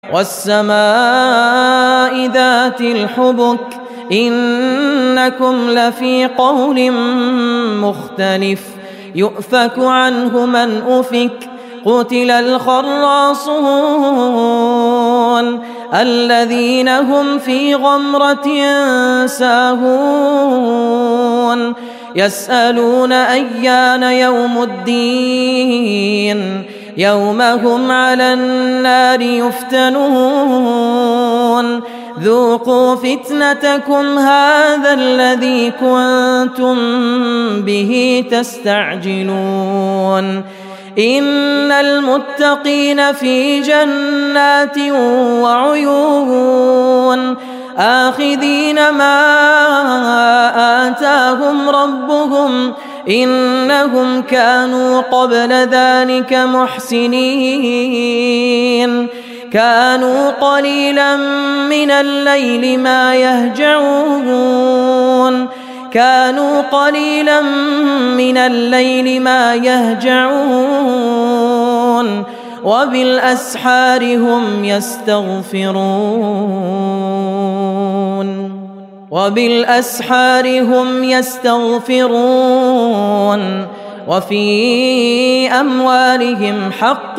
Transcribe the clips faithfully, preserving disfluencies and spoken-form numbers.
والسماء ذات الحبك إنكم لفي قول مختلف يؤفك عنه من أفك قتل الخراصون الذين هم في غمرة ساهون يسألون أيان يوم الدين يوم هم على النار يفتنون ذوقوا فتنتكم هذا الذي كنتم به تستعجلون إن المتقين في جنات وعيون آخذين ما آتاهم ربهم إنهم كانوا قبل ذلك محسنين كانوا قليلا من الليل ما يهجعون كانوا قليلا من الليل ما يهجعون وبالأسحار هم يستغفرون وبالأسحار هم يستغفرون وفي أموالهم حق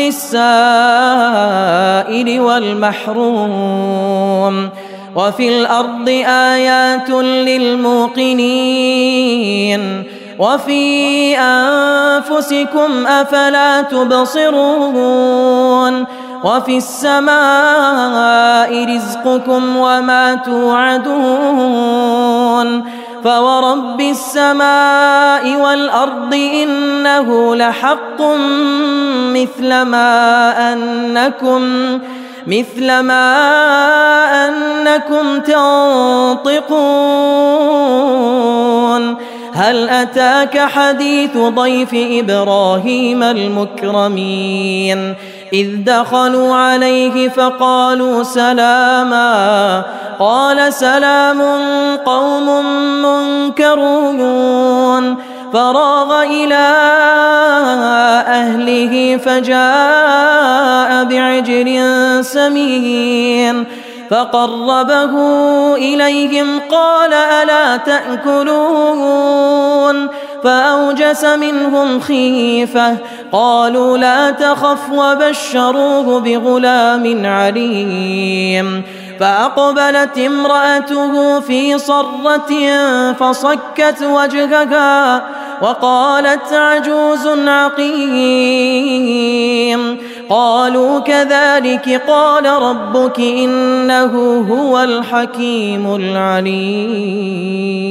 للسائل والمحروم وفي الأرض آيات للموقنين وفي أنفسكم أفلا تبصرون وفي السماء رزقكم وما توعدون فورب السماء والأرض إنه لحق مثل ما أنكم مثل ما أنكم تنطقون هل أتاك حديث ضيف إبراهيم المكرمين إذ دخلوا عليه فقالوا سلاما قال سلام قوم منكرون فراغ إلى أهله فجاء بعجل سمين فقربه إليهم قال ألا تأكلون فأوجس منهم خيفة قالوا لا تخف وبشروه بغلام عليم فأقبلت امرأته في صرة فصكت وجهها وقالت عجوز عقيم قالوا كذلك قال ربك إنه هو الحكيم العليم.